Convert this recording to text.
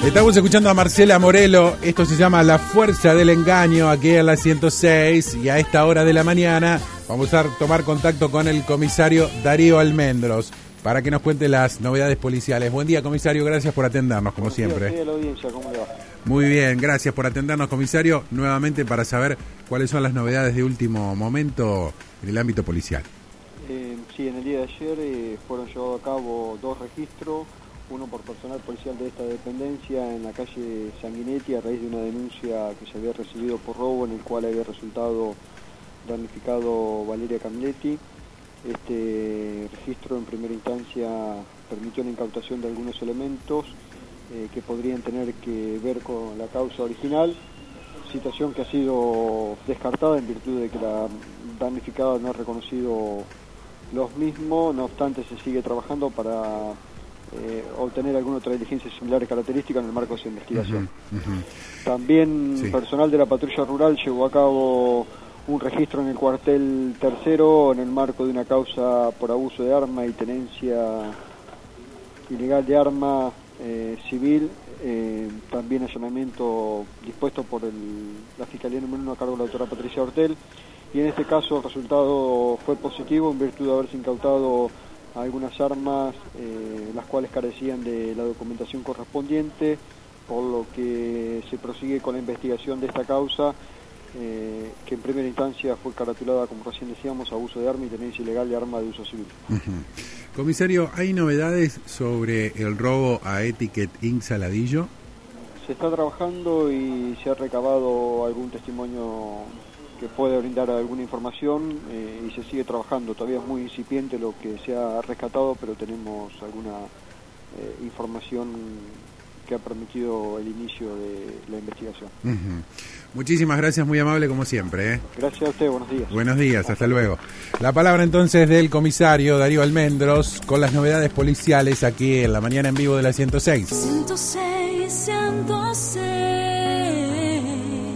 Estamos escuchando a Marcela Morelo, esto se llama La Fuerza del Engaño, aquí en la 106, y a esta hora de la mañana vamos a tomar contacto con el comisario Darío Almendros para que nos cuente las novedades policiales. Buen día, comisario, gracias por atendernos, como siempre. Buenos días a la audiencia, ¿cómo le va? Muy bien, gracias por atendernos, comisario, nuevamente para saber cuáles son las novedades de último momento en el ámbito policial. Sí, en el día de ayer fueron llevados a cabo 2 registros, uno por personal policial de esta dependencia en la calle Sanguinetti a raíz de una denuncia que se había recibido por robo en el cual había resultado damnificado Valeria Camletti. Este registro en primera instancia permitió la incautación de algunos elementos que podrían tener que ver con la causa original, situación que ha sido descartada en virtud de que la damnificada no ha reconocido los mismos. No obstante, se sigue trabajando para obtener alguna otra diligencia similar de característica en el marco de esa investigación. También sí. Personal de la patrulla rural llevó a cabo un registro en el cuartel tercero en el marco de una causa por abuso de arma y tenencia ilegal de arma civil, también allanamiento dispuesto por la Fiscalía número 1 a cargo de la doctora Patricia Hortel, y en este caso el resultado fue positivo en virtud de haberse incautado algunas armas las cuales carecían de la documentación correspondiente, por lo que se prosigue con la investigación de esta causa que en primera instancia fue caratulada, como recién decíamos, abuso de arma y tenencia ilegal de arma de uso civil. Comisario, ¿hay novedades sobre el robo a Etiquet Inc. Saladillo? Se está trabajando y se ha recabado algún testimonio que puede brindar alguna información y se sigue trabajando. Todavía es muy incipiente lo que se ha rescatado, pero tenemos alguna información que ha permitido el inicio de la investigación. Muchísimas gracias, muy amable como siempre. Gracias a usted, buenos días. Buenos días, hasta luego. La palabra entonces del comisario Darío Almendros con las novedades policiales aquí en la mañana en vivo de la 106. 106, 106.